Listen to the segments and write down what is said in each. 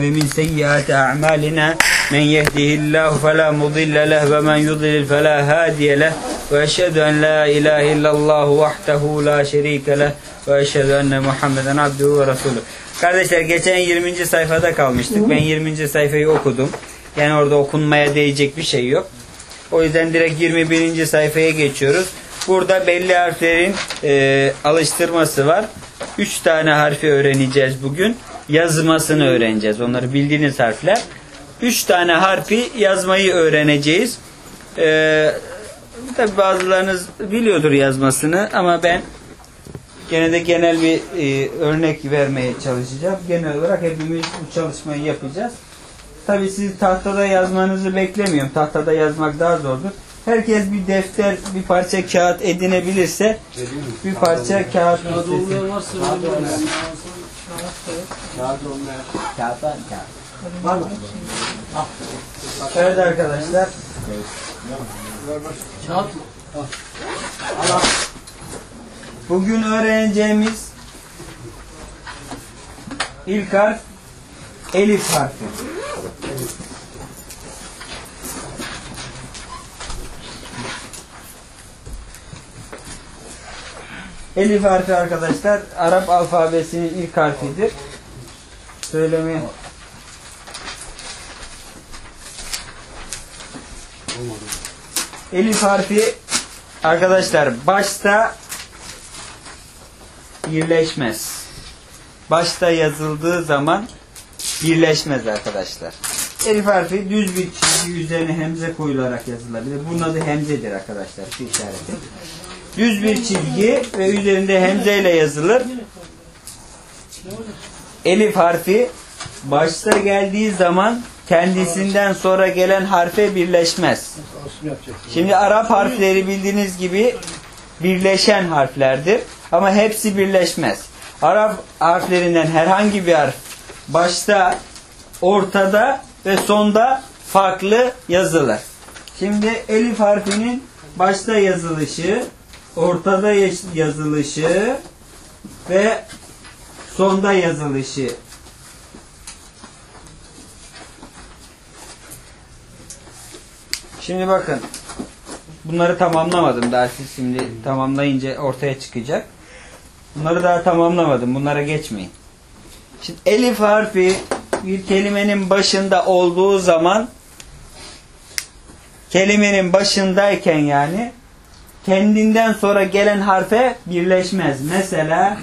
min seyyiati a'malina men yehdihillahu fela mudille leh ve men yudlil fela hadiye leh ve eşhedü en la ilahe illallah vahdehu la şerike leh ve eşhedü enne Muhammeden abduhu ve resulü. Kardeşler, geçen 20. sayfada kalmıştık. Ben 20. sayfayı okudum. Yani orada okunmaya değecek bir şey yok. O yüzden direkt 21. sayfaya geçiyoruz. Burada belli harflerin alıştırması var. 3 tane harfi öğreneceğiz bugün. Yazmasını öğreneceğiz. Onları bildiğiniz harfler. 3 tane harfi yazmayı öğreneceğiz. Tabi bazılarınız biliyordur yazmasını ama ben gene de genel bir örnek vermeye çalışacağım. Genel olarak hepimiz bu çalışmayı yapacağız. Tabi siz tahtada yazmanızı beklemiyorum. Tahtada yazmak daha zordur. Herkes bir defter, bir parça kağıt edinebilirse bir parça kağıt istesin. Evet arkadaşlar. Bugün öğreneceğimiz ilk harf elif harfi. Elif harfi arkadaşlar Arap alfabesinin ilk harfidir. Söylemeye Elif harfi arkadaşlar başta birleşmez. Başta yazıldığı zaman birleşmez arkadaşlar. Elif harfi düz bir çizgi üzerine hemze koyularak yazılabilir. Bunun adı hemzedir arkadaşlar. Şu işareti. Düz bir çizgi ve üzerinde hemze ile yazılır. Elif harfi başta geldiği zaman kendisinden sonra gelen harfe birleşmez. Şimdi Arap harfleri bildiğiniz gibi birleşen harflerdir. Ama hepsi birleşmez. Arap harflerinden herhangi bir harf başta, ortada ve sonda farklı yazılır. Şimdi elif harfinin başta yazılışı, ortada yazılışı ve sonda yazılışı. Şimdi bakın. Bunları tamamlamadım daha, siz şimdi tamamlayınca ortaya çıkacak. Bunları daha tamamlamadım. Bunlara geçmeyin. Şimdi elif harfi bir kelimenin başında olduğu zaman, kelimenin başındayken yani kendinden sonra gelen harfe birleşmez. Mesela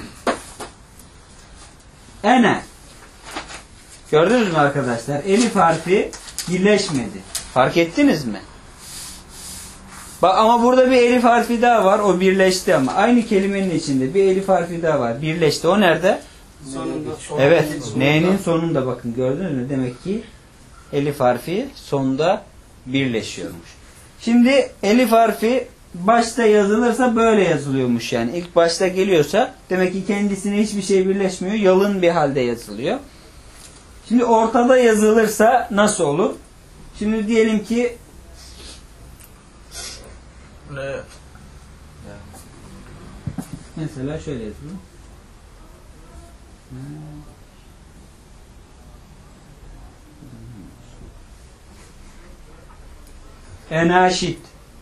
ene. Gördünüz mü arkadaşlar? Elif harfi birleşmedi. Fark ettiniz mi? Bak, ama burada bir elif harfi daha var. O birleşti ama. Aynı kelimenin içinde bir elif harfi daha var. Birleşti. O nerede? Sonunda. Evet. N'nin sonunda bakın. Gördünüz mü? Demek ki elif harfi sonunda birleşiyormuş. Şimdi elif harfi başta yazılırsa böyle yazılıyormuş yani. İlk başta geliyorsa demek ki kendisine hiçbir şey birleşmiyor. Yalın bir halde yazılıyor. Şimdi ortada yazılırsa nasıl olur? Şimdi diyelim ki mesela şöyle yazılıyor. Enaşit.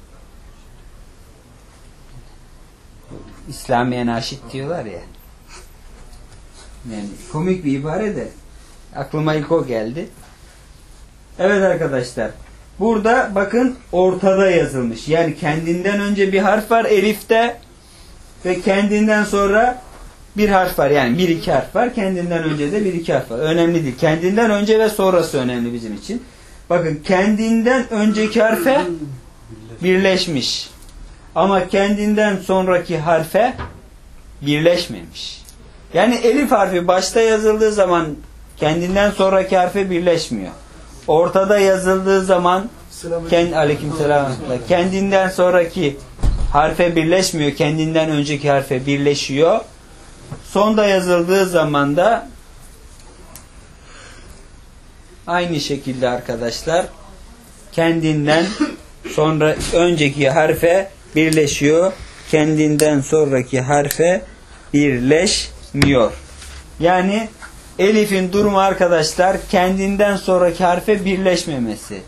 İslami enaşit diyorlar ya. Yani komik bir ibare de aklıma ilk o geldi. Evet arkadaşlar. Burada bakın ortada yazılmış. Yani kendinden önce bir harf var elifte ve kendinden sonra bir harf var. Yani bir iki harf var. Kendinden önce de bir iki harf var. Önemli değil. Kendinden önce ve sonrası önemli bizim için. Bakın kendinden önceki harfe birleşmiş. Ama kendinden sonraki harfe birleşmemiş. Yani elif harfi başta yazıldığı zaman kendinden sonraki harfe birleşmiyor. Ortada yazıldığı zaman aleykümselam, kendinden sonraki harfe birleşmiyor. Kendinden önceki harfe birleşiyor. Sonda yazıldığı zaman da aynı şekilde arkadaşlar kendinden sonra önceki harfe birleşiyor. Kendinden sonraki harfe birleşmiyor. Yani Elif'in durumu arkadaşlar kendinden sonraki harfe birleşmemesi.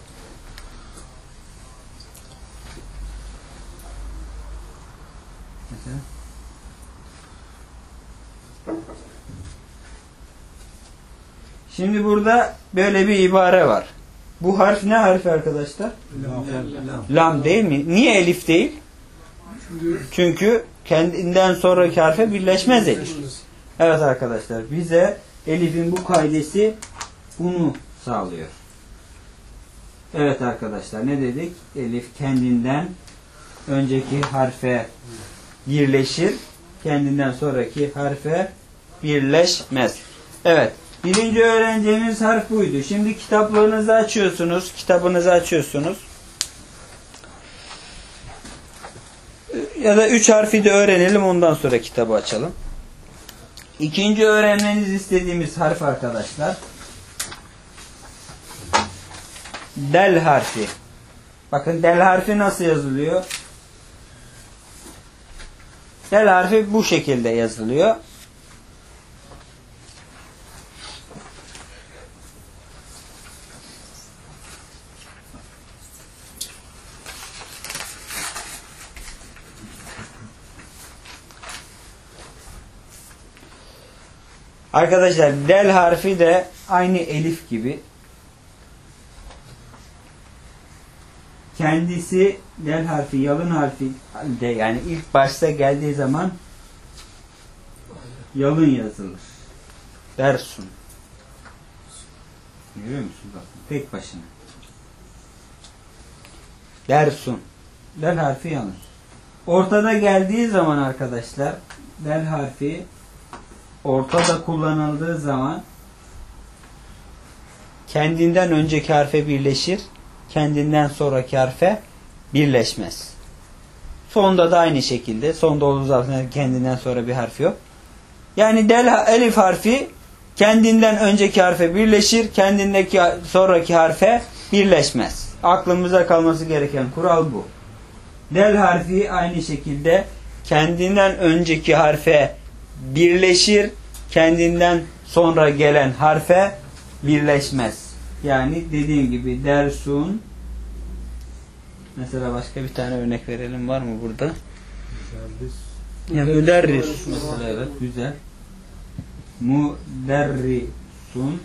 Şimdi burada böyle bir ibare var. Bu harf ne harfi arkadaşlar? Lam değil mi? Niye elif değil? Çünkü kendinden sonraki harfe birleşmez elif. Evet arkadaşlar, bize elifin bu kaidesi bunu sağlıyor. Evet arkadaşlar, ne dedik? Elif kendinden önceki harfe birleşir, kendinden sonraki harfe birleşmez. Evet, birinci öğreneceğimiz harf buydu. Şimdi kitaplarınızı açıyorsunuz, kitabınızı açıyorsunuz. Ya da 3 harfi de öğrenelim, ondan sonra kitabı açalım. İkinci öğrenmenizi istediğimiz harf arkadaşlar, del harfi. Bakın del harfi nasıl yazılıyor? Del harfi bu şekilde yazılıyor. Arkadaşlar del harfi de aynı elif gibi. Kendisi del harfi, yalın harfi de, yani ilk başta geldiği zaman yalın yazılır. Dersun. Görüyor musunuz? Bakın, tek başına. Dersun. Del harfi yalın. Ortada geldiği zaman arkadaşlar, del harfi ortada kullanıldığı zaman kendinden önceki harfe birleşir, kendinden sonraki harfe birleşmez. Sonda da aynı şekilde. Sonda olduğu zaman kendinden sonra bir harf yok. Yani elif harfi kendinden önceki harfe birleşir, kendindeki sonraki harfe birleşmez. Aklımıza kalması gereken kural bu. Del harfi aynı şekilde kendinden önceki harfe birleşir, kendinden sonra gelen harfe birleşmez. Yani dediğim gibi dersun. Mesela başka bir tane örnek verelim, var mı burada? Ya müderris mesela, evet, güzel. Müderrisun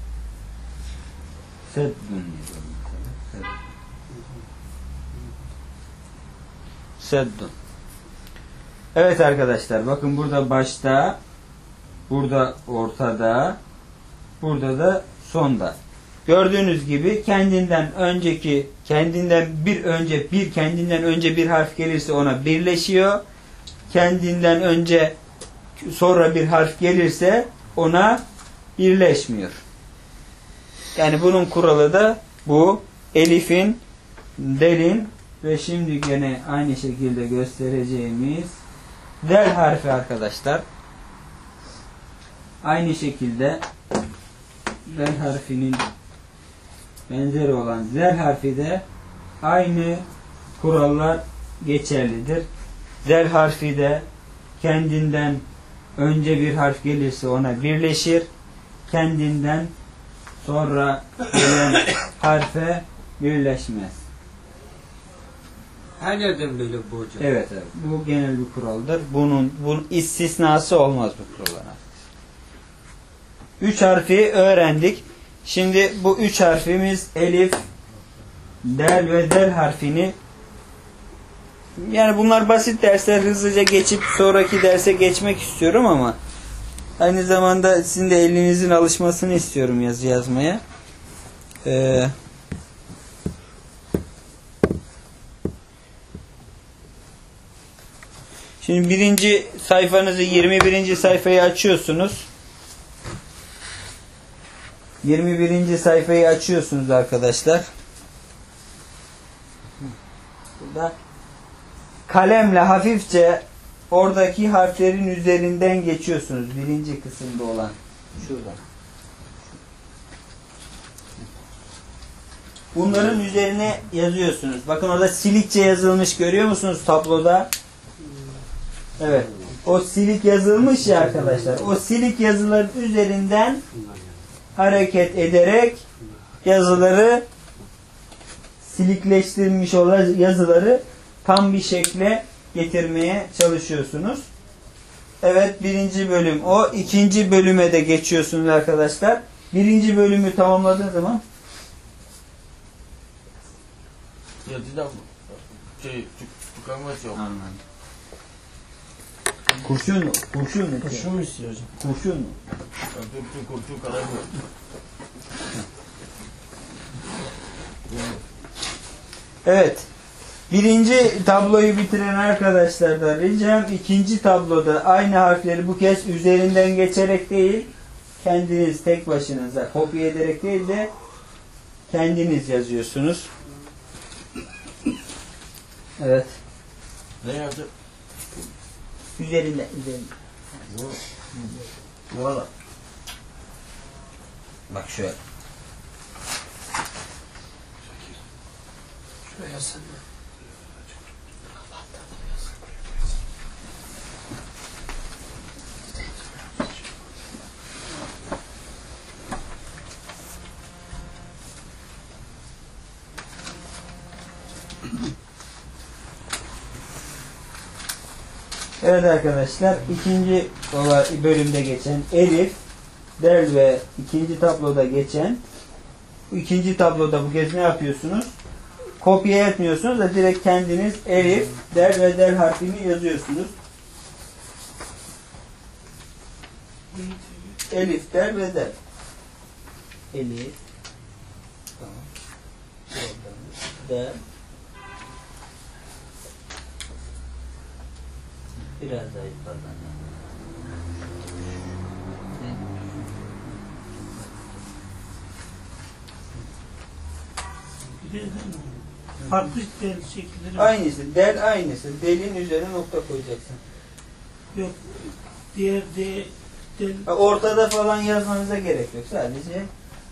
seddun. Seddun. Evet arkadaşlar, bakın burada başta, burada ortada, burada da sonda. Gördüğünüz gibi kendinden önceki, kendinden önce bir harf gelirse ona birleşiyor. Kendinden önce sonra bir harf gelirse ona birleşmiyor. Yani bunun kuralı da bu. Elif'in, delin ve şimdi gene aynı şekilde göstereceğimiz del harfi arkadaşlar. Aynı şekilde del harfinin benzeri olan zel harfi de aynı kurallar geçerlidir. Zel harfi de kendinden önce bir harf gelirse ona birleşir. Kendinden sonra gelen harfe birleşmez. Her yerden böyle bu hocam. Evet, evet. Bu genel bir kuraldır. Bunun istisnası olmaz bu kurallara. 3 harfi öğrendik. Şimdi bu 3 harfimiz elif, del ve del harfini, yani bunlar basit dersler, hızlıca geçip sonraki derse geçmek istiyorum ama aynı zamanda sizin de elinizin alışmasını istiyorum yazı yazmaya. Şimdi birinci sayfanızı, 21. sayfayı açıyorsunuz. 21. sayfayı açıyorsunuz arkadaşlar. Burada kalemle hafifçe oradaki harflerin üzerinden geçiyorsunuz. Birinci kısımda olan. Şuradan. Bunların üzerine yazıyorsunuz. Bakın orada silikçe yazılmış, görüyor musunuz tabloda? Evet. o silik yazılmış ya arkadaşlar. O silik yazıların üzerinden hareket ederek yazıları, silikleştirilmiş olan yazıları tam bir şekle getirmeye çalışıyorsunuz. Evet, birinci bölüm o. İkinci bölüme de geçiyorsunuz arkadaşlar. Birinci bölümü tamamladığınız zaman Ya tidak tukang mas yok. anladım. Kurşun mu? Kurşun mu? Kurşun mu istiyor hocam? Kurşun mu? Kurşun kadar mı? Evet. Birinci tabloyu bitiren arkadaşlardan ricam, ikinci tabloda aynı harfleri bu kez üzerinden geçerek değil, kendiniz tek başınıza kopya ederek değil de kendiniz yazıyorsunuz. Evet. Ne yapacak? Üzerinde. Valla. Bak şöyle. Şuraya sen de. Evet arkadaşlar, ikinci bölümde geçen elif, del ve ikinci tabloda geçen, ikinci tabloda bu kez ne yapıyorsunuz? Kopya etmiyorsunuz da direkt kendiniz elif, del ve del harfini yazıyorsunuz. Elif, del ve del. Elif, tamam. Del. Biraz daha yukarıdan. Farklı del şekilleri var. Aynısı. Del aynısı. Delin üzerine nokta koyacaksın. Yok. Diğer del. Ortada falan yazmanıza gerek yok. Sadece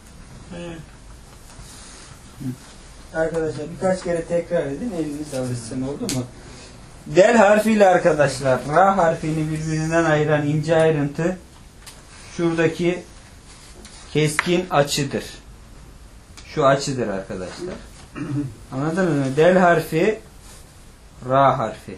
arkadaşlar birkaç kere tekrar edin. Eliniz alışsın, oldu mu? Del harfiyle arkadaşlar ra harfini birbirinden ayıran ince ayrıntı şuradaki keskin açıdır. Şu açıdır arkadaşlar. Anladınız mı? Del harfi, ra harfi.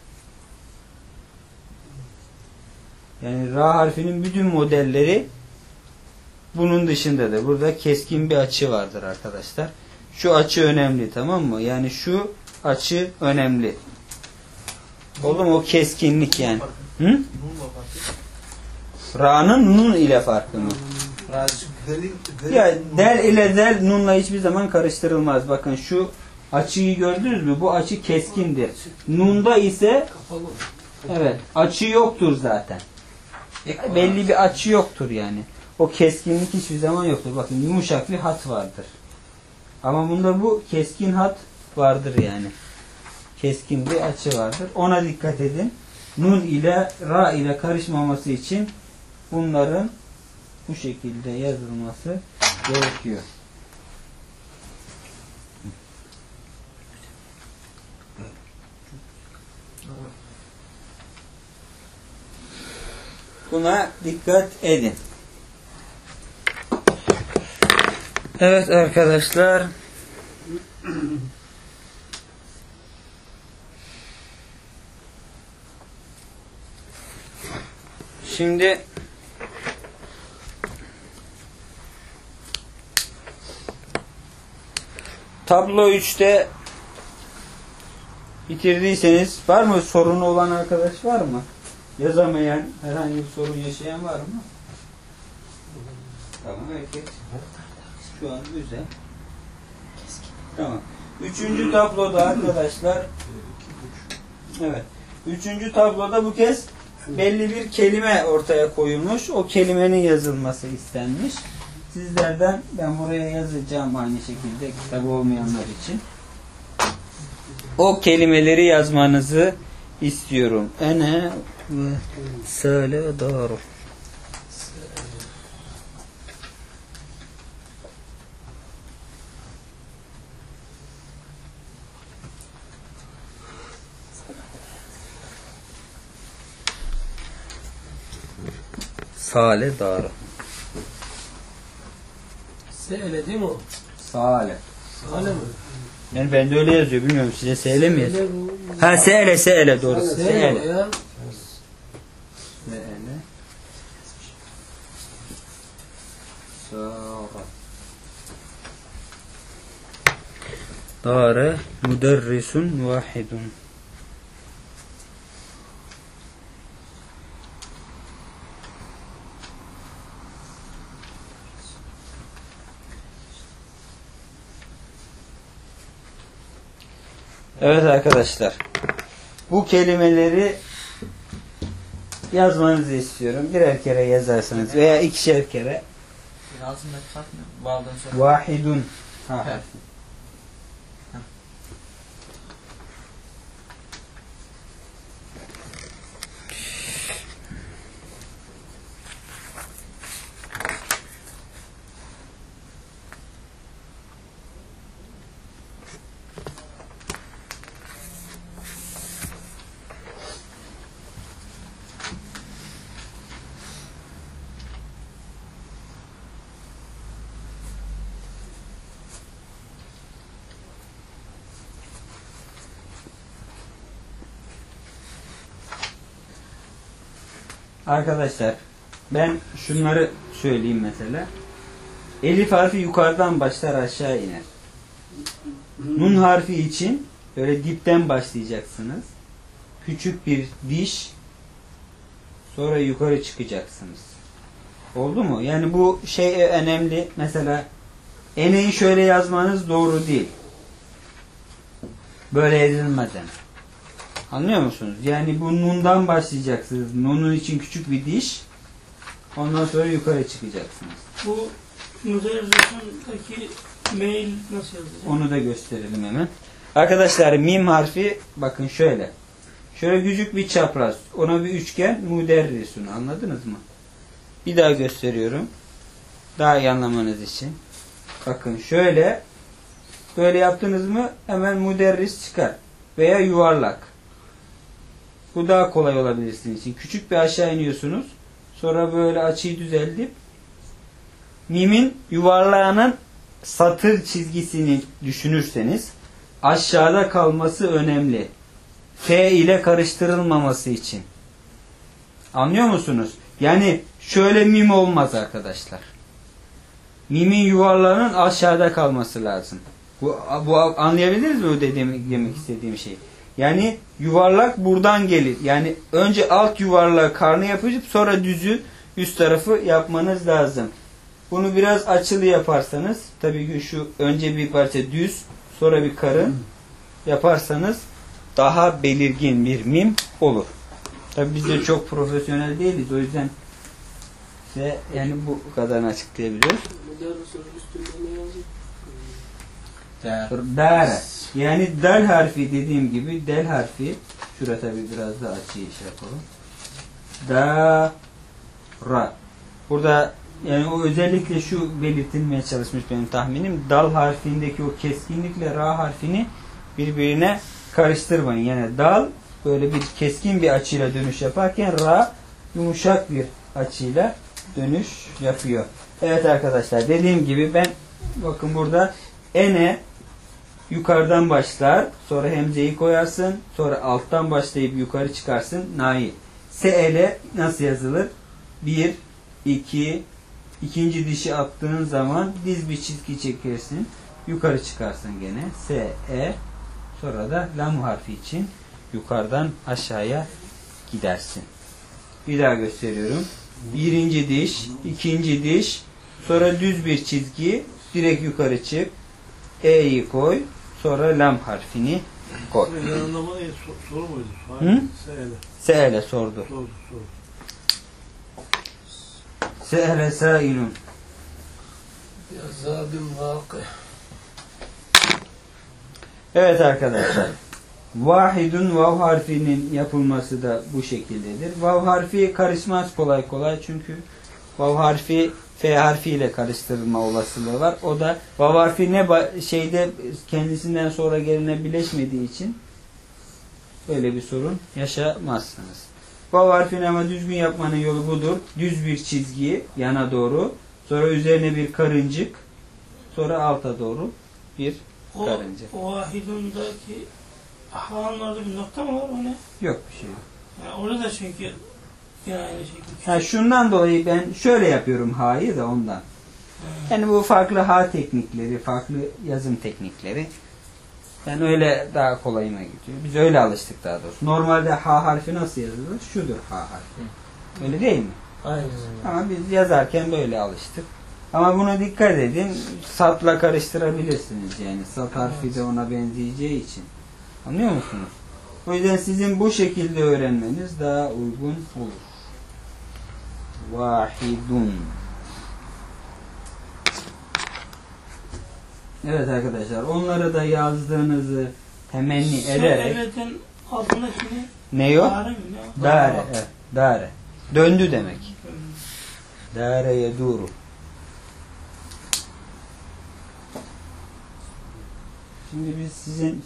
Yani ra harfinin bütün modelleri bunun dışındadır. Burada keskin bir açı vardır arkadaşlar. Şu açı önemli, tamam mı? Yani şu açı önemli. Oldu mu? O keskinlik yani. Hı? Ra'nın nun ile farkı mı? Ya del ile del nunla hiçbir zaman karıştırılmaz. Bakın şu açıyı gördünüz mü? Bu açı keskindir. Nunda ise evet, açı yoktur zaten. Belli bir açı yoktur yani. O keskinlik hiçbir zaman yoktur. Bakın yumuşak bir hat vardır. Ama bunda bu keskin hat vardır yani. Keskin bir açı vardır. Ona dikkat edin. Nun ile ra ile karışmaması için bunların bu şekilde yazılması gerekiyor. Buna dikkat edin. Evet arkadaşlar. Şimdi tablo 3'te bitirdiyseniz, var mı sorunu olan arkadaş, var mı? Yazamayan, herhangi bir sorun yaşayan var mı? Tamam, herkes şu an güzel. Tamam. Üçüncü tabloda arkadaşlar, evet. Üçüncü tabloda bu kez belli bir kelime ortaya koyulmuş. O kelimenin yazılması istenmiş. Sizlerden ben buraya yazacağım aynı şekilde, kitabı olmayanlar için. O kelimeleri yazmanızı istiyorum. Ene ve sale daru. Sale dara. Se'ele değil mi o? Sale. Sale mi? Yani bende öyle yazıyor. Bilmiyorum size seyle mi yazıyor? Se'ele bu. Ha seyle doğru. Se'ele Seyle. ya. Seyle. Sara. Dara müderrisun vahidun. Evet arkadaşlar. Bu kelimeleri yazmanızı istiyorum. Birer kere yazarsanız veya ikişer kere. Ağzımdaki harf ne? Vav'dan sonra. Vahidun. Ha. Evet. Arkadaşlar ben şunları söyleyeyim mesela. Elif harfi yukarıdan başlar aşağı iner. Nun harfi için böyle dipten başlayacaksınız. Küçük bir diş, sonra yukarı çıkacaksınız. Oldu mu? Yani bu şey önemli. Mesela eneyi şöyle yazmanız doğru değil. Böyle yazılmadan. Anlıyor musunuz? Yani bu nundan başlayacaksınız. Nunun için küçük bir diş. Ondan sonra yukarı çıkacaksınız. Bu müderrisundaki mail nasıl yazacağız? Onu da gösterelim hemen. Arkadaşlar mim harfi bakın şöyle. Şöyle küçük bir çapraz. Ona bir üçgen müderrisun. Anladınız mı? Bir daha gösteriyorum. Daha iyi anlamanız için. Bakın şöyle. Böyle yaptınız mı hemen müderris çıkar. Veya yuvarlak. Bu daha kolay olabilir sizin için. Küçük bir aşağı iniyorsunuz. Sonra böyle açıyı düzeltip mimin yuvarlağının satır çizgisini düşünürseniz aşağıda kalması önemli. F ile karıştırılmaması için. Anlıyor musunuz? Yani şöyle mim olmaz arkadaşlar. Mimin yuvarlağının aşağıda kalması lazım. Bu anlayabildiniz mi demek istediğim şey? Yani yuvarlak buradan gelir. Yani önce alt yuvarlağı karnı yapıp sonra düzü üst tarafı yapmanız lazım. Bunu biraz açılı yaparsanız tabii ki şu önce bir parça düz sonra bir karın yaparsanız daha belirgin bir mim olur. Tabii biz de çok profesyonel değiliz. O yüzden size yani bu kadarını açıklayabiliyoruz. Müderrisun üstünde ne yazıyor? Dare. Yani del harfi dediğim gibi del harfi şurada tabii biraz da açıyı şey yapalım. Da burada yani o özellikle şu belirtilmeye çalışmış benim tahminim. Dal harfindeki o keskinlikle ra harfini birbirine karıştırmayın. Yani dal böyle bir keskin bir açıyla dönüş yaparken ra yumuşak bir açıyla dönüş yapıyor. Evet arkadaşlar dediğim gibi ben bakın burada ene yukarıdan başlar, sonra hemzeyi koyarsın, sonra alttan başlayıp yukarı çıkarsın, na'yı. Se'ele nasıl yazılır? 1, 2, ikinci dişi attığın zaman diz bir çizgi çekersin, yukarı çıkarsın gene. Se, sonra da lam harfi için yukarıdan aşağıya gidersin. Bir daha gösteriyorum. Birinci diş, ikinci diş, sonra düz bir çizgi, direkt yukarı çık. E'yi koy. Sonra lam harfini koy. Yanılma değil, soru muydu? Hı? Seyle. Se'ele sordu. Soru. Se'ele sailun. Yazabim vakı. Evet arkadaşlar. Vahidun vav harfinin yapılması da bu şekildedir. Vav harfi karışmaz kolay kolay çünkü vav harfi F harfi ile karıştırılma olasılığı var. O da vav harfi ne şeyde kendisinden sonra geline birleşmediği için böyle bir sorun yaşamazsınız. Vav harfini ama düzgün yapmanın yolu budur. Düz bir çizgi yana doğru. Sonra üzerine bir karıncık. Sonra alta doğru bir O karıncık. vahidundaki ha'nın orada bir nokta mı var o ne? Yok bir şey yok. Yani orada da çünkü yine aynı şekilde. Ha, şundan dolayı ben şöyle yapıyorum ha'yı da ondan. Yani bu farklı ha teknikleri, farklı yazım teknikleri. Ben öyle daha kolayıma gidiyor. Biz öyle alıştık daha doğrusu. Normalde ha harfi nasıl yazılır? Şudur ha harfi. Öyle değil mi? Aynen öyle. Ama biz yazarken böyle alıştık. Ama buna dikkat edin. Satla karıştırabilirsiniz yani. Sat harfi de ona benzeyeceği için. Anlıyor musunuz? O yüzden sizin bu şekilde öğrenmeniz daha uygun olur. Vahidun. Evet arkadaşlar, onları da yazdığınızı temenni ederek. Evletin altındaki Ne o? Dare mi ne? Dare. Evet, dare. Döndü demek. Dare yeduru. Şimdi biz sizin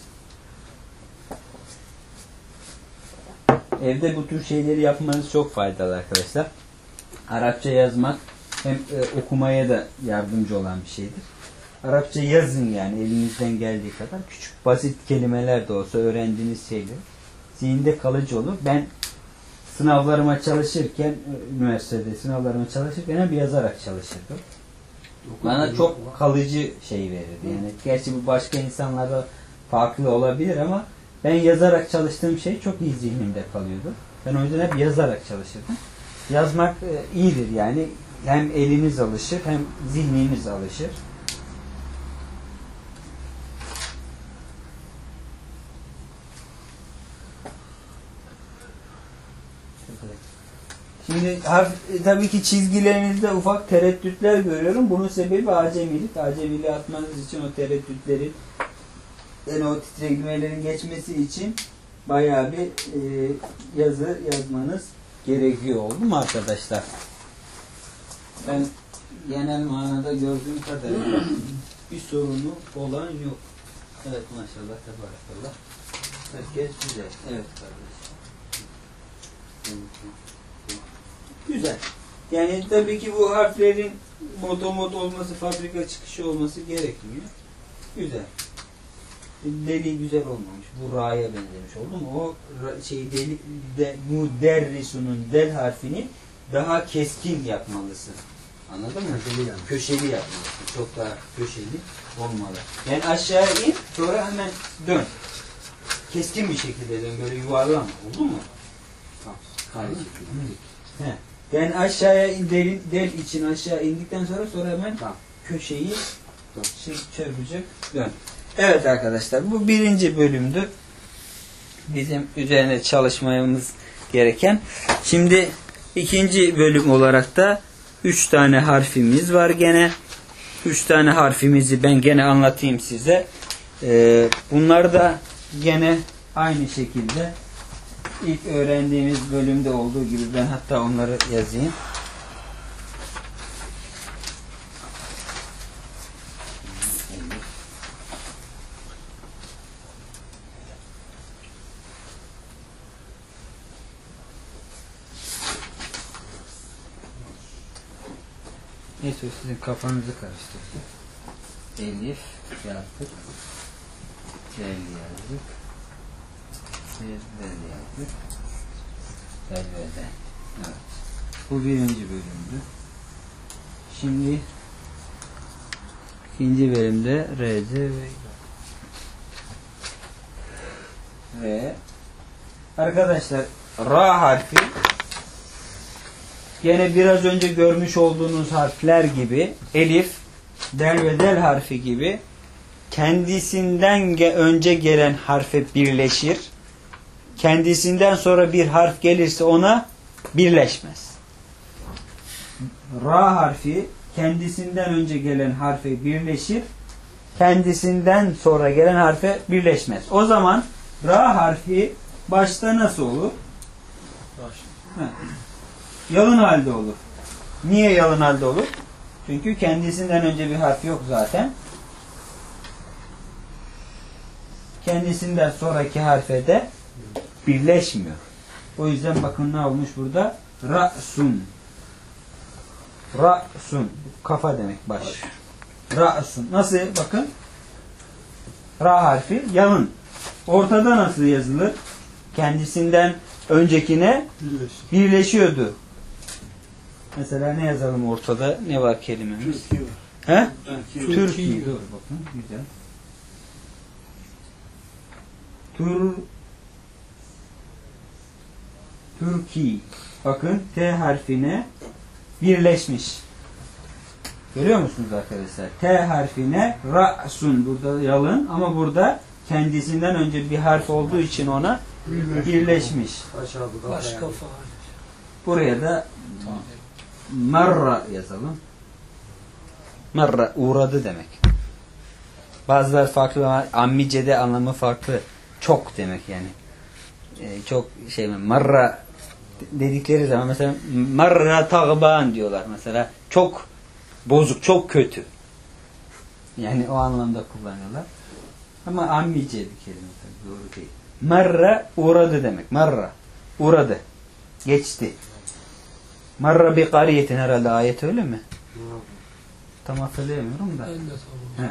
evde bu tür şeyleri yapmanız çok faydalı arkadaşlar. Arapça yazmak hem okumaya da yardımcı olan bir şeydir. Arapça yazın yani elinizden geldiği kadar. Küçük basit kelimeler de olsa öğrendiğiniz şeyler zihinde kalıcı olur. Ben sınavlarıma çalışırken, üniversitede sınavlarıma çalışırken hep yazarak çalışırdım. Bana çok kalıcı şey verirdi. Yani gerçi bu başka insanlara farklı olabilir ama ben yazarak çalıştığım şey çok iyi zihnimde kalıyordu. Ben o yüzden hep yazarak çalışırdım. Yazmak iyidir yani. Hem eliniz alışır hem zihniniz alışır. Şimdi tabii ki çizgilerinizde ufak tereddütler görüyorum. Bunun sebebi acemilik. Acemiliği atmanız için o tereddütlerin yani o titreşimlerin geçmesi için bayağı bir yazı yazmanız gerekiyor oldu mu arkadaşlar? Ben genel manada gördüğüm kadarıyla bir sorunu olan yok. Evet maşallah tebarakallah. Herkes güzel. Evet kardeşim. Güzel. Yani tabii ki bu harflerin motomot olması, fabrika çıkışı olması gerekmiyor. Güzel. Deli güzel olmamış. Bu ra'ya benzemiş oldu mu? O şey deli muderrisunun del harfini daha keskin yapmalısın. Anladın mı? Köşeli, yani. Köşeli yapmalısın. Çok daha köşeli olmalı. Yani aşağı in, sonra hemen dön. Keskin bir şekilde dön. Böyle yuvarlama. Oldu mu? Tamam. Aynı şekilde. Yani aşağıya del için aşağı indikten sonra hemen köşeyi çarpacak dön. Evet arkadaşlar, bu birinci bölümdü. Bizim üzerine çalışmamız gereken. Şimdi ikinci bölüm olarak da 3 tane harfimiz var gene. 3 tane harfimizi ben gene anlatayım size. Bunlar da gene aynı şekilde ilk öğrendiğimiz bölümde olduğu gibi ben hatta onları yazayım. Neyse sizin kafanızı karıştırdım. Elif yazdık. Del yazdık. Del yazdık. Del ve del. Evet. Bu birinci bölümdü. Şimdi ikinci bölümde RC ve arkadaşlar Ra harfi gene biraz önce görmüş olduğunuz harfler gibi elif, del ve del harfi gibi kendisinden önce gelen harfe birleşir. Kendisinden sonra bir harf gelirse ona birleşmez. Ra harfi kendisinden önce gelen harfe birleşir. Kendisinden sonra gelen harfe birleşmez. O zaman Ra harfi başta nasıl olur? Yalın halde olur. Niye yalın halde olur? Çünkü kendisinden önce bir harf yok zaten. Kendisinden sonraki harfe de birleşmiyor. O yüzden bakın ne olmuş burada? Ra'sun. Ra'sun. Kafa demek, baş. Ra'sun. Nasıl? Bakın. Ra harfi yalın. Ortada nasıl yazılır? Kendisinden öncekine birleşiyordu. Mesela ne yazalım ortada? Ne var kelimemiz? Türkiye var. He? Türkiye. Doğru, bakın. Güzel. Türkiye. Bakın T harfine birleşmiş. Görüyor musunuz arkadaşlar? T harfine ra'sun. Burada yalın ama burada kendisinden önce bir harf olduğu için ona birleşmiş. Baş kafa. Buraya da marra yazalım. Marra uğradı demek. Bazıları farklı ama ammicede anlamı farklı. Çok demek yani. Çok şey marra dedikleri zaman mesela marra tağban diyorlar mesela. Çok bozuk, çok kötü. Yani o anlamda kullanıyorlar. Ama ammice bir kelime tabii, doğru değil. Marra uğradı demek. Marra uğradı. Geçti. Marra bi kariyetin herhalde ayet öyle mi? Tam hatırlayamıyorum da. Ben de tamam. He.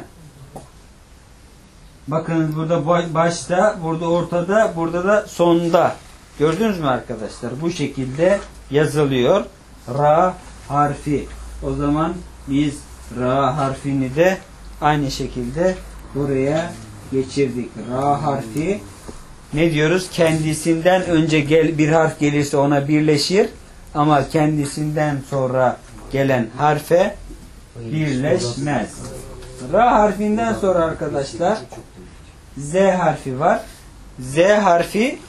Bakın burada başta, burada ortada, burada da sonda. Gördünüz mü arkadaşlar? Bu şekilde yazılıyor. Ra harfi. O zaman biz ra harfini de aynı şekilde buraya geçirdik. Ra harfi ne diyoruz? Kendisinden önce bir harf gelirse ona birleşir. Ama kendisinden sonra gelen harfe birleşmez. Ra harfinden sonra arkadaşlar Z harfi var. Z harfi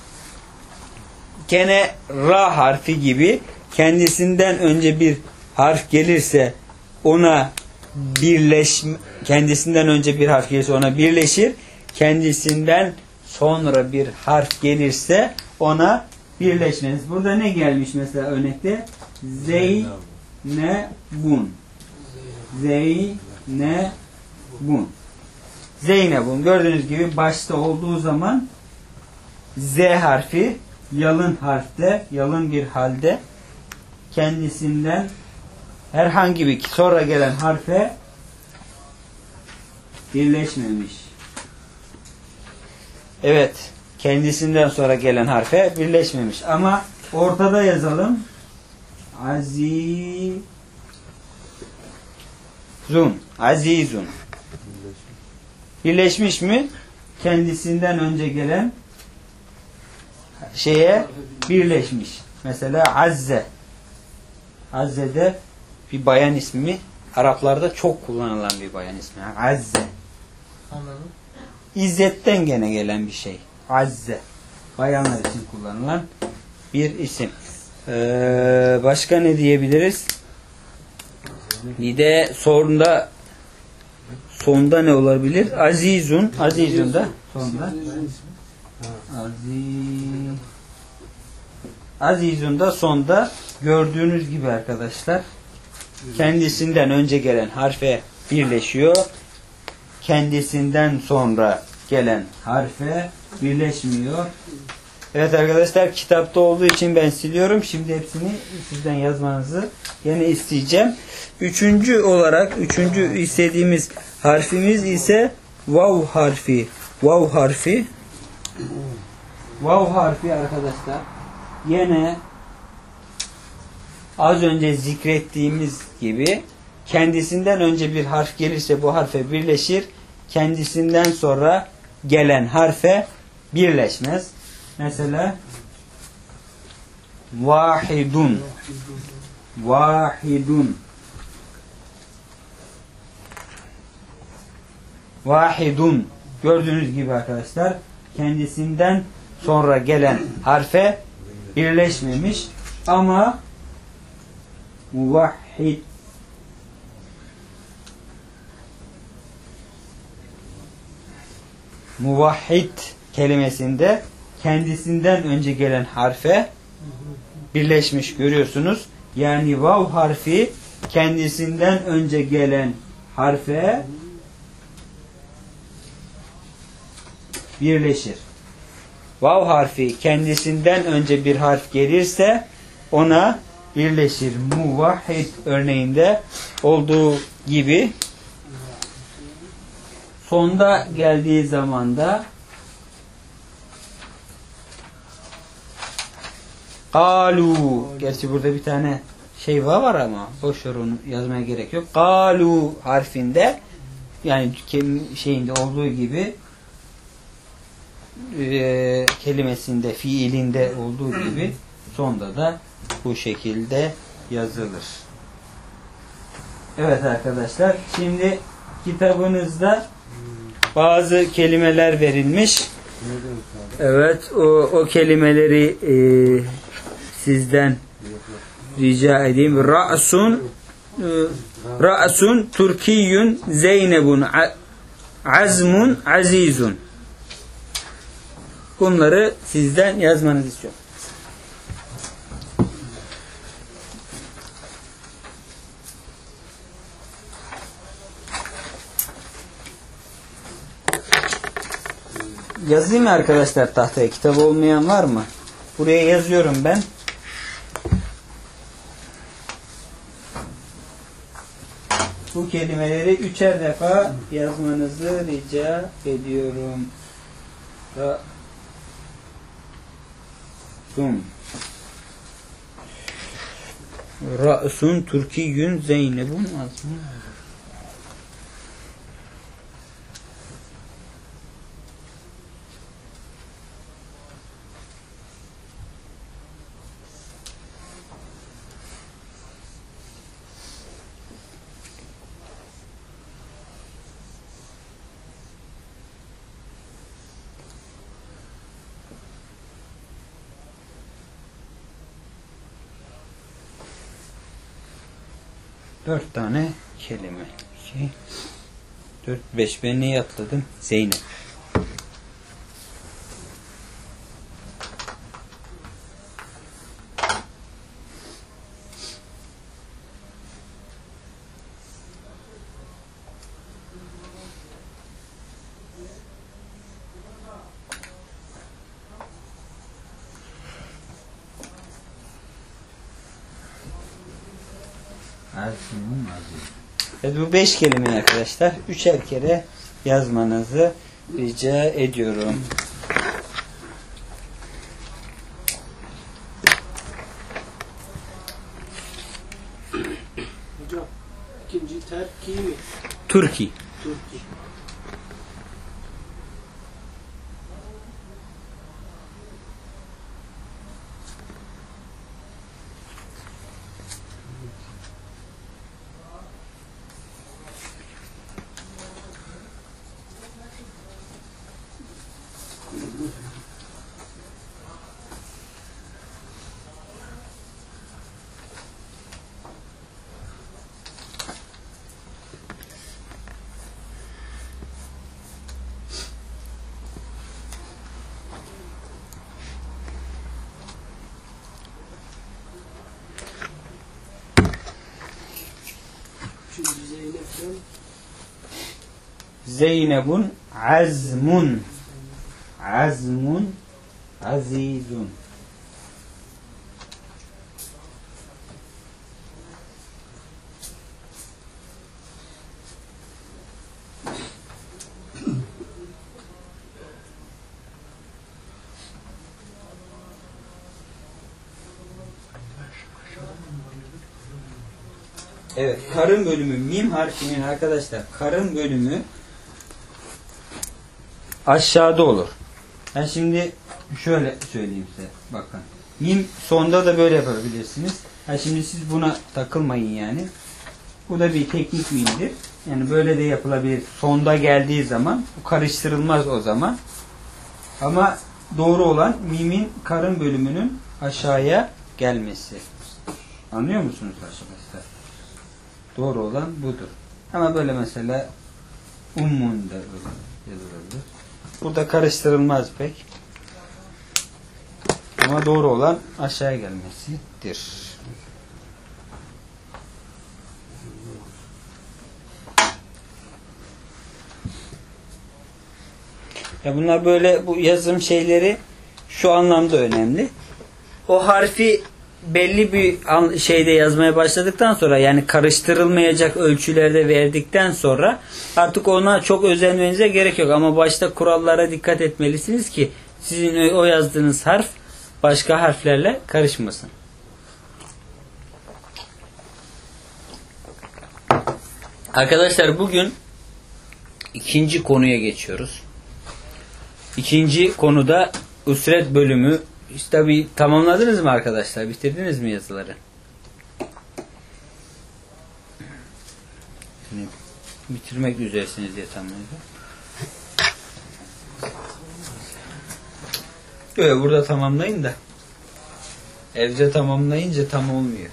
gene Ra harfi gibi kendisinden önce bir harf gelirse ona kendisinden önce bir harf gelirse ona birleşir. Kendisinden sonra bir harf gelirse ona birleşmez. Burada ne gelmiş mesela örnekte? Zeynebun. Zeynebun. Zeynebun. Gördüğünüz gibi başta olduğu zaman Z harfi yalın harfte, yalın bir halde kendisinden herhangi bir sonra gelen harfe birleşmemiş. Evet. Kendisinden sonra gelen harfe birleşmemiş. Ama ortada yazalım. Azizun. Azizun. Birleşmiş mi? Kendisinden önce gelen şeye birleşmiş. Mesela Azze. Azze'de bir bayan ismi. Araplarda çok kullanılan bir bayan ismi. Azze. Anladım. İzzetten gene gelen bir şey. Azze. Bayanlar için kullanılan bir isim. Başka ne diyebiliriz? Bir de sonda ne olabilir? Azizun. Azizun da sonda. Azizun da sonda gördüğünüz gibi arkadaşlar kendisinden önce gelen harfe birleşiyor. Kendisinden sonra gelen harfe birleşmiyor. Evet arkadaşlar, kitapta olduğu için ben siliyorum. Şimdi hepsini sizden yazmanızı yine isteyeceğim. Üçüncü istediğimiz harfimiz ise vav harfi. Vav harfi. Vav harfi arkadaşlar yine az önce zikrettiğimiz gibi kendisinden önce bir harf gelirse bu harfe birleşir. Kendisinden sonra gelen harfe birleşmez. Mesela vahidun. Vahidun. Vahidun. Gördüğünüz gibi arkadaşlar kendisinden sonra gelen harfe birleşmemiş ama muvahhid. Muvahhid kelimesinde kendisinden önce gelen harfe birleşmiş, görüyorsunuz. Yani vav harfi kendisinden önce gelen harfe birleşir. vav harfi kendisinden önce bir harf gelirse ona birleşir. Muvahhid örneğinde olduğu gibi sonda geldiği zaman da Kalu. Gerçi burada bir tane şey var ama boş ver, onu yazmaya gerek yok. Kalu harfinde, yani şeyinde olduğu gibi kelimesinde, fiilinde olduğu gibi sonda da bu şekilde yazılır. Evet arkadaşlar, şimdi kitabınızda bazı kelimeler verilmiş. Evet, o kelimeleri sizden rica edeyim. Ra'sun Türkiyün Zeynebun Azmun Azizun. Bunları sizden yazmanızı istiyorum. Yazayım mı arkadaşlar tahtaya? Kitap olmayan var mı? Buraya yazıyorum ben. Bu kelimeleri 3'er defa yazmanızı rica ediyorum. Ra'sun Türkiyün Zeynebun Azmun. Dört tane kelime. 4, 5. Ben neyi atladım? Zeynep. Evet, bu 5 kelime arkadaşlar. 3'er kere yazmanızı rica ediyorum. Hocam ikinci terki mi? Türkiye. Türkiye. Şimdi Zeynep'ten Zeynebun azmun. Azmun azizun. Evet, karın bölümü mim harfinin arkadaşlar, karın bölümü aşağıda olur. Ben şimdi şöyle söyleyeyim size. Bakın. Mim sonda da böyle yapabilirsiniz. Şimdi siz buna takılmayın yani. Bu da bir teknik mimdir. Yani böyle de yapılabilir. Sonda geldiği zaman bu karıştırılmaz o zaman. Ama doğru olan mimin karın bölümünün aşağıya gelmesi. Anlıyor musunuz arkadaşlar? Doğru olan budur. Ama böyle mesela ummun da yazılabilir. Burada karıştırılmaz pek. Ama doğru olan aşağıya gelmesidir. Ya bunlar böyle, bu yazım şeyleri şu anlamda önemli. O harfi belli bir şeyde yazmaya başladıktan sonra, yani karıştırılmayacak ölçülerde verdikten sonra artık ona çok özenmenize gerek yok. Ama başta kurallara dikkat etmelisiniz ki sizin o yazdığınız harf başka harflerle karışmasın. Arkadaşlar bugün ikinci konuya geçiyoruz. İkinci konuda üsret bölümü. İşte tabii tamamladınız mı arkadaşlar? Bitirdiniz mi yazıları? Yani bitirmek üzeresiniz diye tamamladım. Böyle burada tamamlayın da evde tamamlayınca tam olmuyor.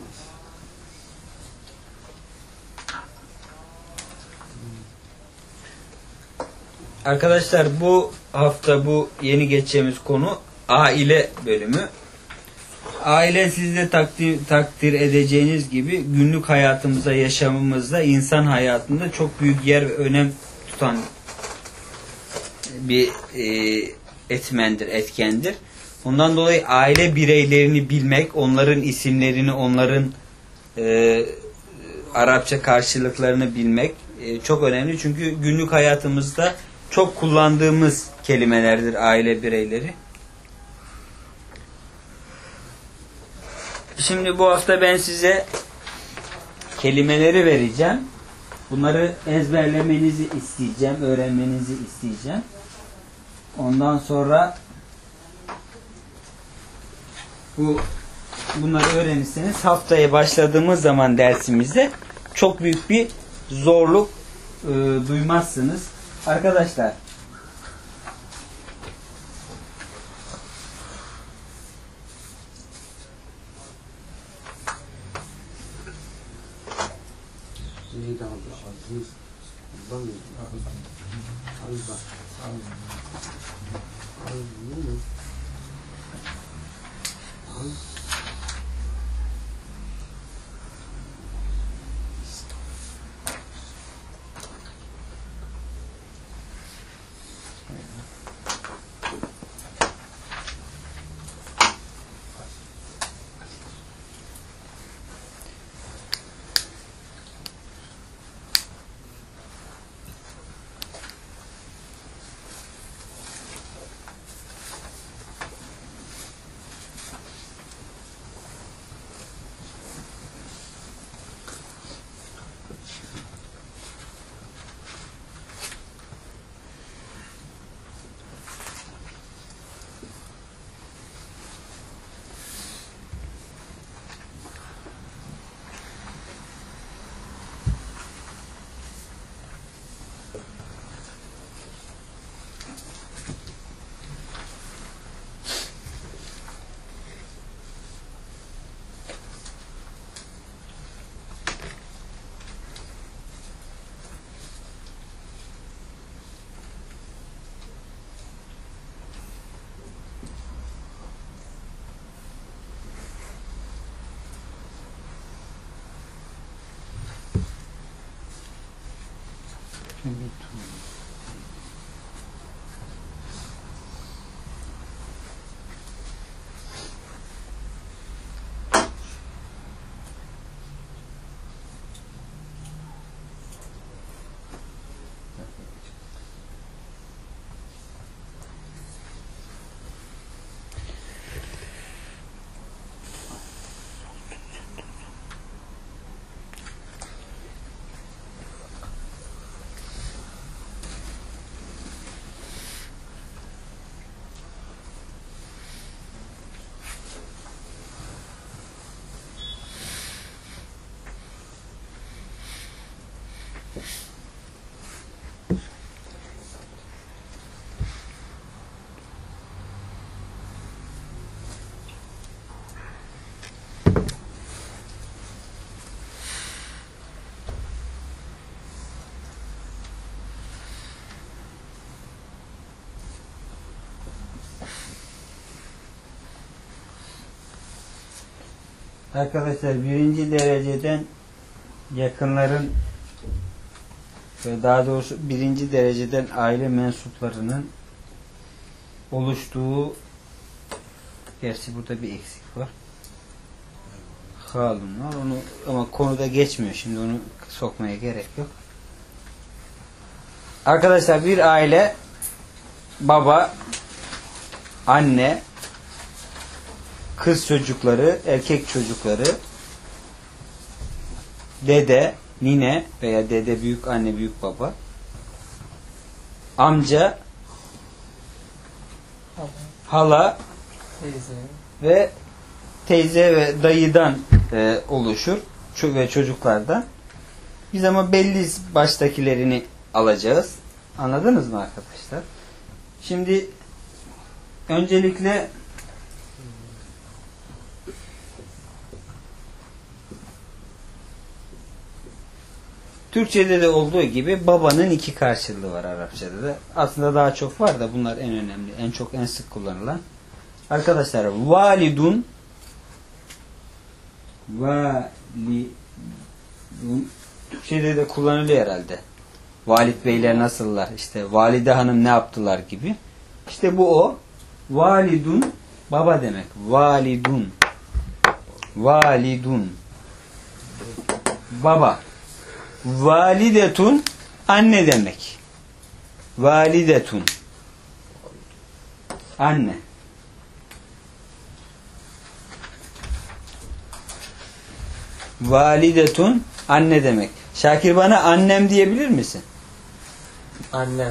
Arkadaşlar bu hafta bu yeni geçeceğimiz konu aile bölümü. Aile, siz de takdir edeceğiniz gibi günlük hayatımızda, yaşamımızda, insan hayatında çok büyük yer ve önem tutan bir etmendir, etkendir. Ondan dolayı aile bireylerini bilmek, onların isimlerini, onların Arapça karşılıklarını bilmek çok önemli. Çünkü günlük hayatımızda çok kullandığımız kelimelerdir aile bireyleri. Şimdi bu hafta ben size kelimeleri vereceğim. Bunları ezberlemenizi isteyeceğim, öğrenmenizi isteyeceğim. Ondan sonra bunları öğrenirseniz haftaya başladığımız zaman dersimizde çok büyük bir zorluk duymazsınız. Arkadaşlar, arkadaşlar birinci dereceden yakınların ve daha doğrusu birinci dereceden aile mensuplarının oluştuğu Gerçi burada bir eksik var. Halun var. Onu ama konuda geçmiyor. Şimdi onu sokmaya gerek yok. Arkadaşlar bir aile baba, anne, kız çocukları, erkek çocukları, dede, nine veya dede, büyük anne, büyük baba, amca, hala ve teyze ve dayıdan oluşur ve çocuklardan. Biz ama belli baştakilerini alacağız. Anladınız mı arkadaşlar? Şimdi öncelikle Türkçe'de de olduğu gibi babanın iki karşılığı var Arapçada da. Aslında daha çok var da bunlar en önemli, en çok, en sık kullanılan. Arkadaşlar validun, Türkçe'de de kullanılıyor herhalde. Valid beyler nasıllar? İşte valide hanım ne yaptılar gibi. İşte bu o. Validun baba demek. Validun. Validun. Baba. Validetun anne demek. Validetun. Anne. Validetun anne demek. Şakir bana annem diyebilir misin? Annem.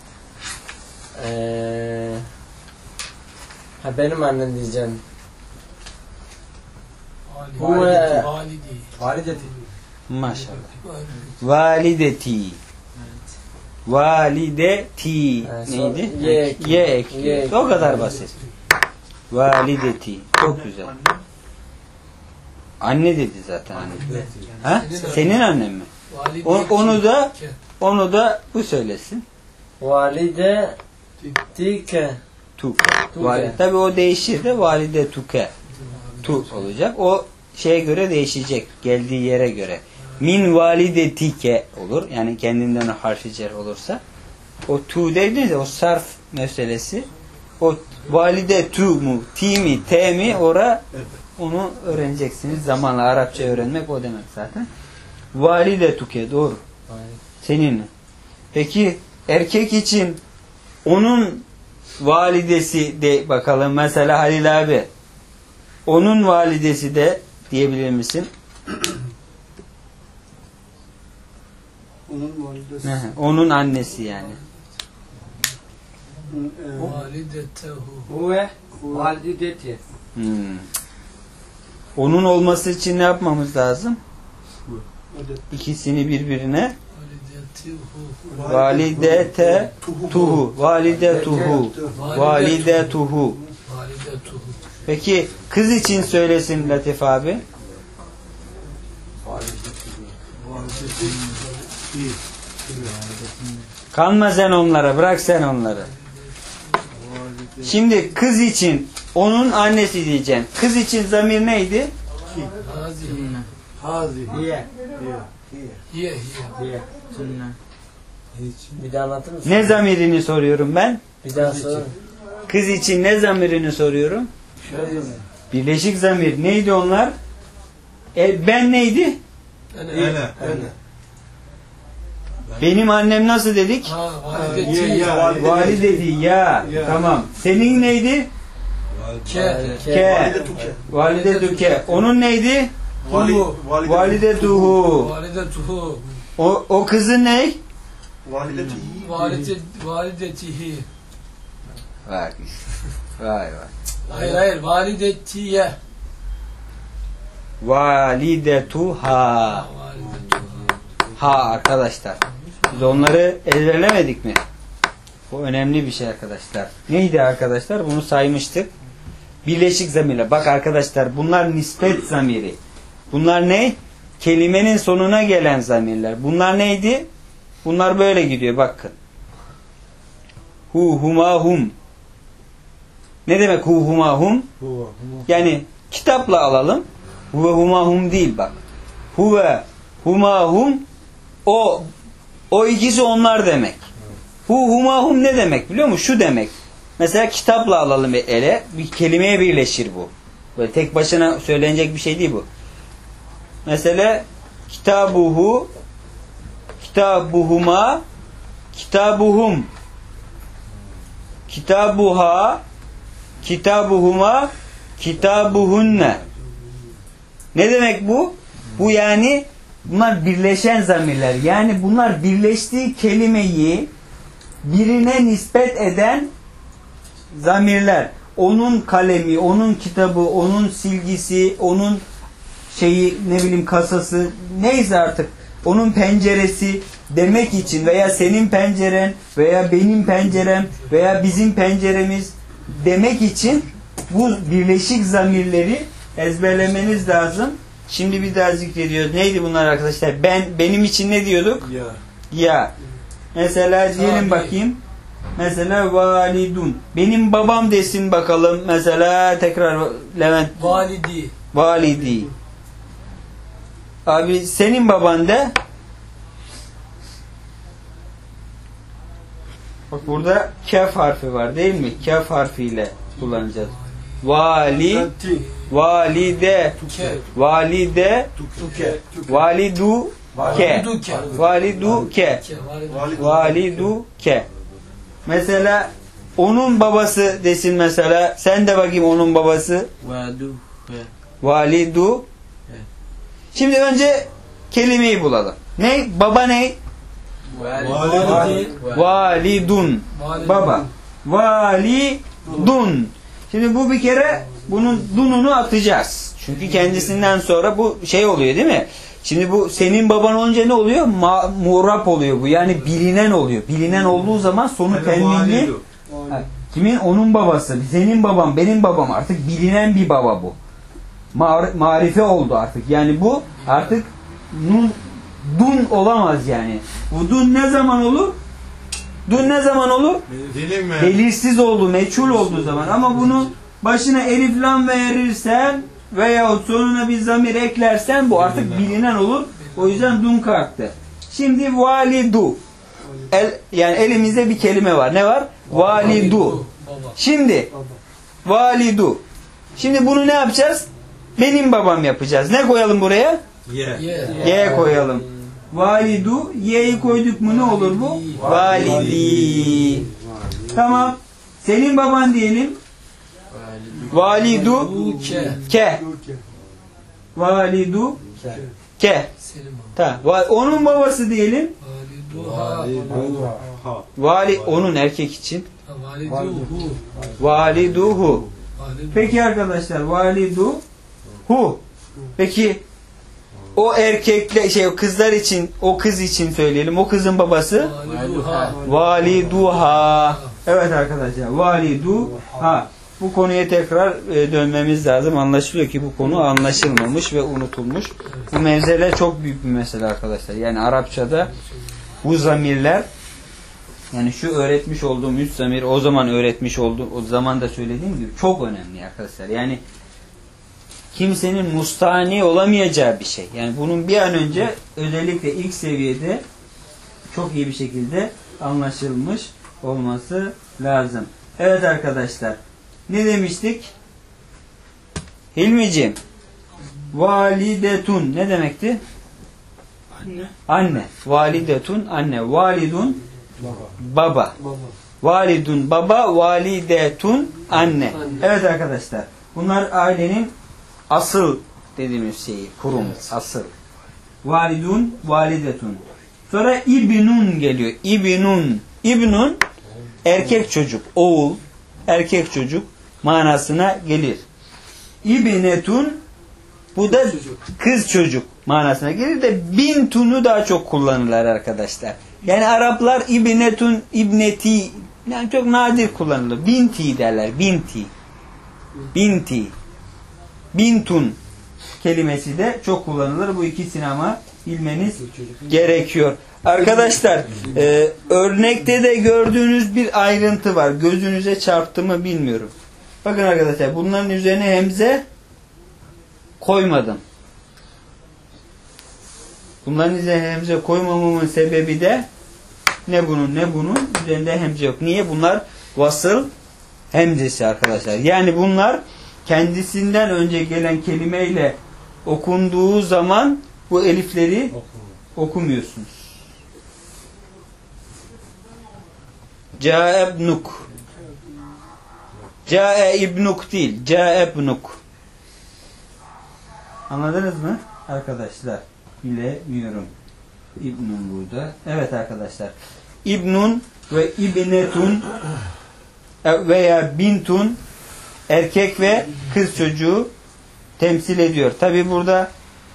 Benim annem diyeceğim. Valideti. Maşallah. Valideti. Valideti. Neydi? Ye ekliyor. O kadar basit. Valideti. Çok güzel. Anne dedi zaten anne. Ha? Senin annen mi? Onu da bu söylesin. Valide tike. Tabi o değişir de valide tuke. Tu olacak. O şeye göre değişecek. Geldiği yere göre. Min valide tike olur. Yani kendinden harfi cer olursa. O tu dediğinizde o sarf meselesi. O valide tu mu, ti mi, te mi onu öğreneceksiniz. Zamanla Arapça öğrenmek o demek zaten. Valide tuke doğru. Senin. Peki erkek için onun validesi de bakalım. Mesela Halil abi. Onun validesi de diyebilir misin? Onun validesi. Onun annesi yani. Validetehu. Huve valideti. Onun olması için ne yapmamız lazım? İkisini birbirine validete tuhu. Validetuhu. Validetuhu. Peki kız için söylesin Latif abi. Kanma sen onlara. Bırak sen onları. Şimdi kız için onun annesi diyeceksin. Kız için zamir neydi? Hazi. Ye. Bir daha anlatır mısın? Ne zamirini soruyorum ben? Bir daha sor. Kız için ne zamirini soruyorum? Birleşik zamir. Neydi onlar? Ben neydi? Ene. Benim annem nasıl dedik? Valideti ya. Tamam. Senin neydi? Ke. Validetuke. Onun neydi? Validetuhu. Validetuhu. O kızın ne? Validetihi. Vay. Hayır. Validetiye. Validetuha. Ha arkadaşlar. Biz onları ezberlemedik mi? Bu önemli bir şey arkadaşlar. Neydi arkadaşlar? Bunu saymıştık. Birleşik zamirler. Bak arkadaşlar bunlar nispet zamiri. Bunlar ne? Kelimenin sonuna gelen zamirler. Bunlar neydi? Bunlar böyle gidiyor bakın. Hu huma hum. Ne demek hu huma hum? Yani kitapla alalım. Huve huma hum değil bak. Huve huma hum o ikisi onlar demek. Hu huma hum ne demek biliyor musun? Şu demek. Mesela kitapla alalım ele. Bir kelimeye birleşir bu. Böyle tek başına söylenecek bir şey değil bu. Mesela kitabuhu, kitabuhuma, kitabuhum, kitabuha, kitabuhuma, kitabuhunne. Ne demek bu? Bu yani bunlar birleşen zamirler. Yani bunlar birleştiği kelimeyi birine nispet eden zamirler. Onun kalemi, onun kitabı, onun silgisi, onun şeyi, ne bileyim kasası, neyse artık, onun penceresi demek için veya senin penceren veya benim pencerem veya bizim penceremiz demek için bu birleşik zamirleri ezberlemeniz lazım. Şimdi bir daha zikrediyoruz. Neydi bunlar arkadaşlar? Benim için ne diyorduk? Ya. Ya. Mesela diyelim bakayım. Mesela validun. Benim babam desin bakalım. Mesela tekrar Levent. Validi. Validi. Abi senin baban de. Bak burada kaf harfi var değil mi? Kaf harfiyle kullanacağız. Vali, valide, valide, validu ke, validu ke, validu ke. Mesela onun babası desin mesela. Sen de bakayım onun babası. Validu. Validu. Evet. Şimdi önce kelimeyi bulalım. Ne? Baba ne? Validun. Baba. Validun. Şimdi bu bir kere bunun dununu atacağız. Çünkü kendisinden sonra bu şey oluyor değil mi? Şimdi bu senin baban olunca ne oluyor? Muğrap oluyor bu. Yani bilinen oluyor. Bilinen olduğu zaman sonu tenvinli. Kimin? Onun babası. Senin babam, benim babam. Artık bilinen bir baba bu. Marife oldu artık. Yani bu artık dun olamaz yani. Bu dun ne zaman olur? Dun ne zaman olur? Belirsiz oldu, meçhul olduğu zaman. Ama bunu başına elif lam verirsen veya sonuna bir zamir eklersen bu artık bilinen olur. O yüzden dun kalktı. Şimdi validu. Yani elimizde bir kelime var. Ne var? Validu. Şimdi validu. Şimdi bunu ne yapacağız? Benim babam yapacağız. Ne koyalım buraya? Y koyalım. Validu. Y'yi koyduk mu ne olur bu? Validi. Tamam. Senin baban diyelim. Validu ke. Validu ke. Tamam. Onun babası diyelim. Onun erkek için. Validuhu. Peki arkadaşlar, validuhu. Peki o erkekle kızlar için, o kız için söyleyelim. O kızın babası validuha. Evet arkadaşlar, validuha. Bu konuya tekrar dönmemiz lazım. Anlaşılıyor ki bu konu anlaşılmamış ve unutulmuş. Bu mevzeler çok büyük bir mesele arkadaşlar. Yani Arapçada bu zamirler, yani şu öğretmiş olduğum 3 zamir, o zaman öğretmiş olduğum, o zaman da söylediğim gibi çok önemli arkadaşlar. Yani kimsenin mustani olamayacağı bir şey. Yani bunun bir an önce özellikle ilk seviyede çok iyi bir şekilde anlaşılmış olması lazım. Evet arkadaşlar. Ne demiştik? Hilmiciğim. Validetun ne demekti? Anne. Anne. Validetun anne. Validun baba. Validun baba. Validetun anne. Evet arkadaşlar. Bunlar ailenin asıl dediğimiz şeyi. Kurum. Asıl. Validun, validetun. Sonra ibnun geliyor. İbnun erkek çocuk. Oğul. Erkek çocuk manasına gelir. İbnetun bu da kız çocuk manasına gelir de bintunu daha çok kullanırlar arkadaşlar. Yani Araplar ibnetun, ibneti yani çok nadir kullanılır. Binti derler. Binti. Bintun kelimesi de çok kullanılır. Bu ikisini ama bilmeniz gerekiyor. Arkadaşlar örnekte de gördüğünüz bir ayrıntı var. Gözünüze çarptı mı bilmiyorum. Bakın arkadaşlar bunların üzerine hemze koymadım. Bunların üzerine hemze koymamamın sebebi de ne bunun üzerinde hemze yok. Niye? Bunlar vasıl hemzesi arkadaşlar. Yani bunlar kendisinden önce gelen kelimeyle okunduğu zaman bu elifleri okumuyorsunuz. Câe ibnuk. Câe ibnuk değil. Câe ibnuk. Anladınız mı arkadaşlar? Bilemiyorum. İbnun burada. Evet arkadaşlar. İbnun ve ibnetun veya bintun erkek ve kız çocuğu temsil ediyor. Tabi burada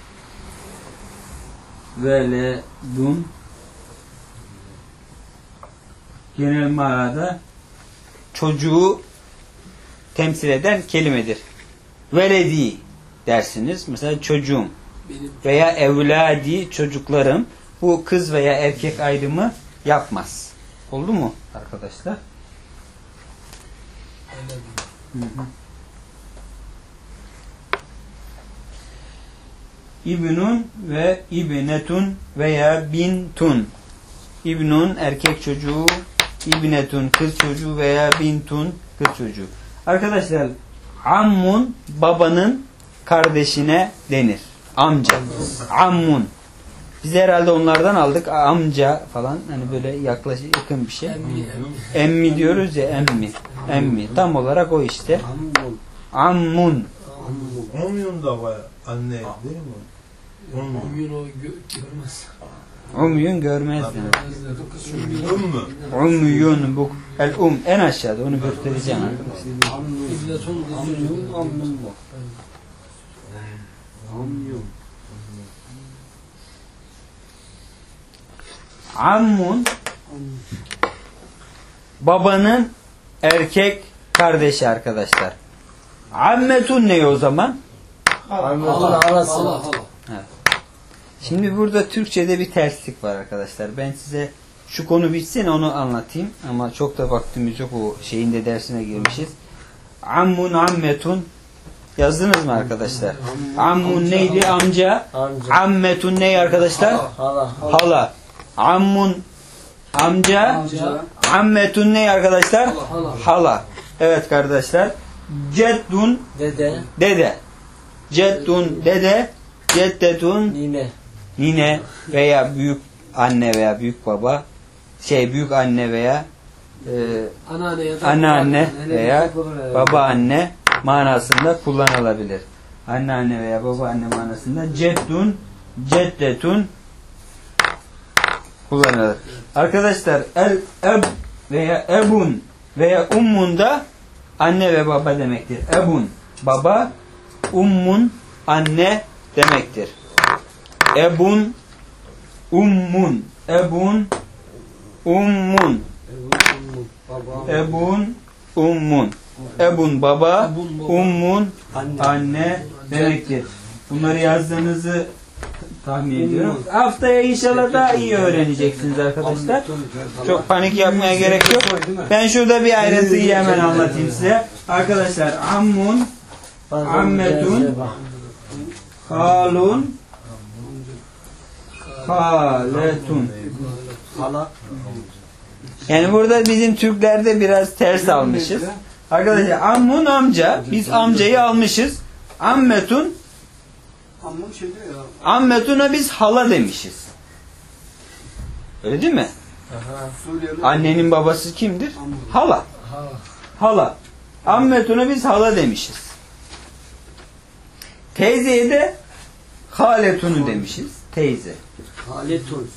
veledun genel manada çocuğu temsil eden kelimedir. Veledi dersiniz. Mesela çocuğum veya evladi çocuklarım. Bu kız veya erkek ayrımı yapmaz. Oldu mu arkadaşlar? Hı hı. İbnun ve ibnetun veya bintun. İbnun erkek çocuğu, ibnetun kız çocuğu veya bintun kız çocuğu. Arkadaşlar ammun babanın kardeşine denir. Amca. Ammun. Biz herhalde onlardan aldık. Amca falan. Hani böyle yaklaşık yakın bir şey. Emmi diyoruz ya, emmi. Emmi. Tam olarak o işte. Ammun. Umyun da var anne değil mi? Umyun o görmez. Umyun görmez. Ümmü. Umyun bu. El en aşağıda. Onu göstereceğim arkadaşlar. Ammun babanın erkek kardeşi arkadaşlar. Ammetun ne o zaman? Hala. Evet. Şimdi burada Türkçe'de bir terslik var arkadaşlar. Ben size şu konu bitsin onu anlatayım. Ama çok da vaktimiz yok. O şeyin de dersine girmişiz. Ammun, ammetun. Yazdınız mı arkadaşlar? Ammun neydi? Amca. Ammetun ney arkadaşlar? Hala. Ammun amca. Ammetun ney arkadaşlar? Hala. Evet kardeşler. Ceddun dede. Ceddun dede. Ceddetun nine veya büyük anne veya büyük baba. Büyük anne veya anneanne veya babaanne manasında kullanılabilir. Anneanne veya babaanne manasında ceddun, ceddetun kullanılır. Arkadaşlar eb veya ebun veya ummun da anne ve baba demektir. Ebun baba, ummun anne demektir. Ebun ummun, ebun ummun, ebun ummun, ebun baba, ummun anne demektir. Bunları yazdığınızı tahmin ediyorum. Haftaya inşallah daha iyi öğreneceksiniz arkadaşlar. Çok panik yapmaya gerek yok. Ben şurada bir ayrıntıyı hemen anlatayım size. Arkadaşlar ammun, ammetun, halun, haletun. Yani burada bizim Türklerde biraz ters almışız. Arkadaşlar ammun amca. Biz amcayı almışız. Ammetun ammetuna biz hala demişiz. Öyle değil mi? Annenin babası kimdir? Hala. Hala. Ammetuna biz hala demişiz. Teyzeye de haletunu demişiz. Teyze. Haletun.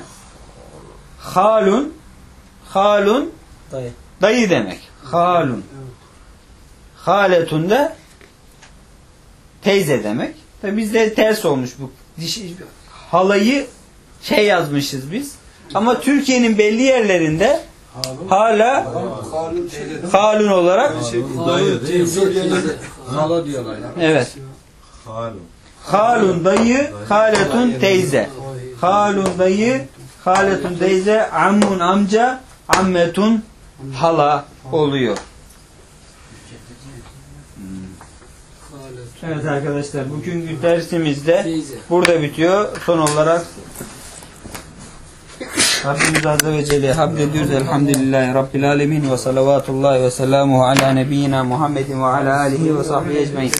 Halun. Halun dayı demek. Halun. Haletun da teyze demek. Tabi bizde ters olmuş bu. Halayı yazmışız biz. Ama Türkiye'nin belli yerlerinde hala halun olarak Hala diyorlar. evet. Halun. Halun dayı, haletun teyze. Halun dayı, haletun teyze, ammun amca, ammetun hala oluyor. Evet arkadaşlar, bugünkü dersimizde burada bitiyor. Son olarak Rabbimiz Azze ve Celle hamd ediyoruz. Elhamdülillahi Rabbil Alemin ve salavatullahi ve selamuhu ala nebiyyina Muhammedin ve ala alihi ve sahbihi ecmain.